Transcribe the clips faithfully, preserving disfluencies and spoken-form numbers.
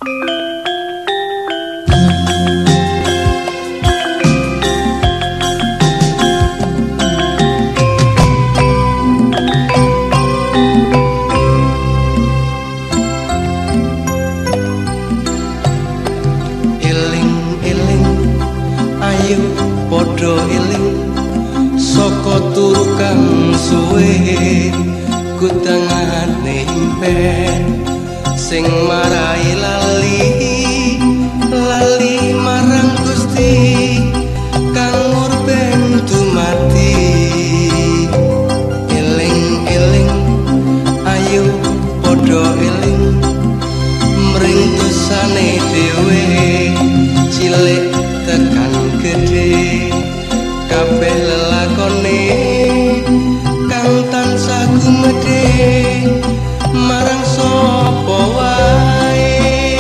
Ayo padha eling saka turu kang suwe kutangane impen sing marai lali lali marang Gusti kang murben dumati eling eling ayo padha eling mring dosane dhewe cilik tekan gede kabeh lelakone kang tansah gumedhe marang sapa wae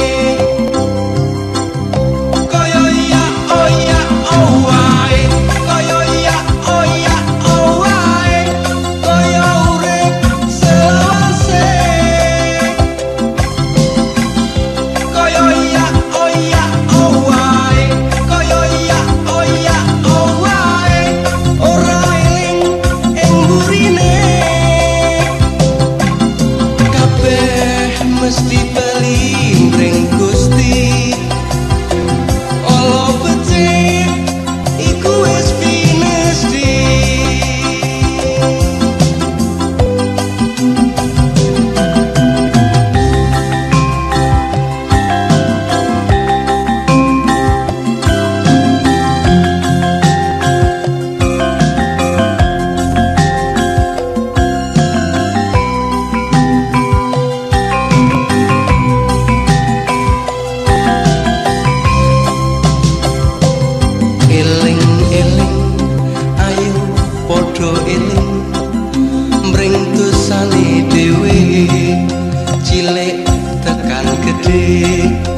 kaya ya oh ya oh wae kaya ya oh ya oh wae kaya urip selawase kaya ya oh ya oh wae mesti bali mring Gusti Allah becik iku wis pinesti padha eling mring dosane dhewe cilik tekan gedhe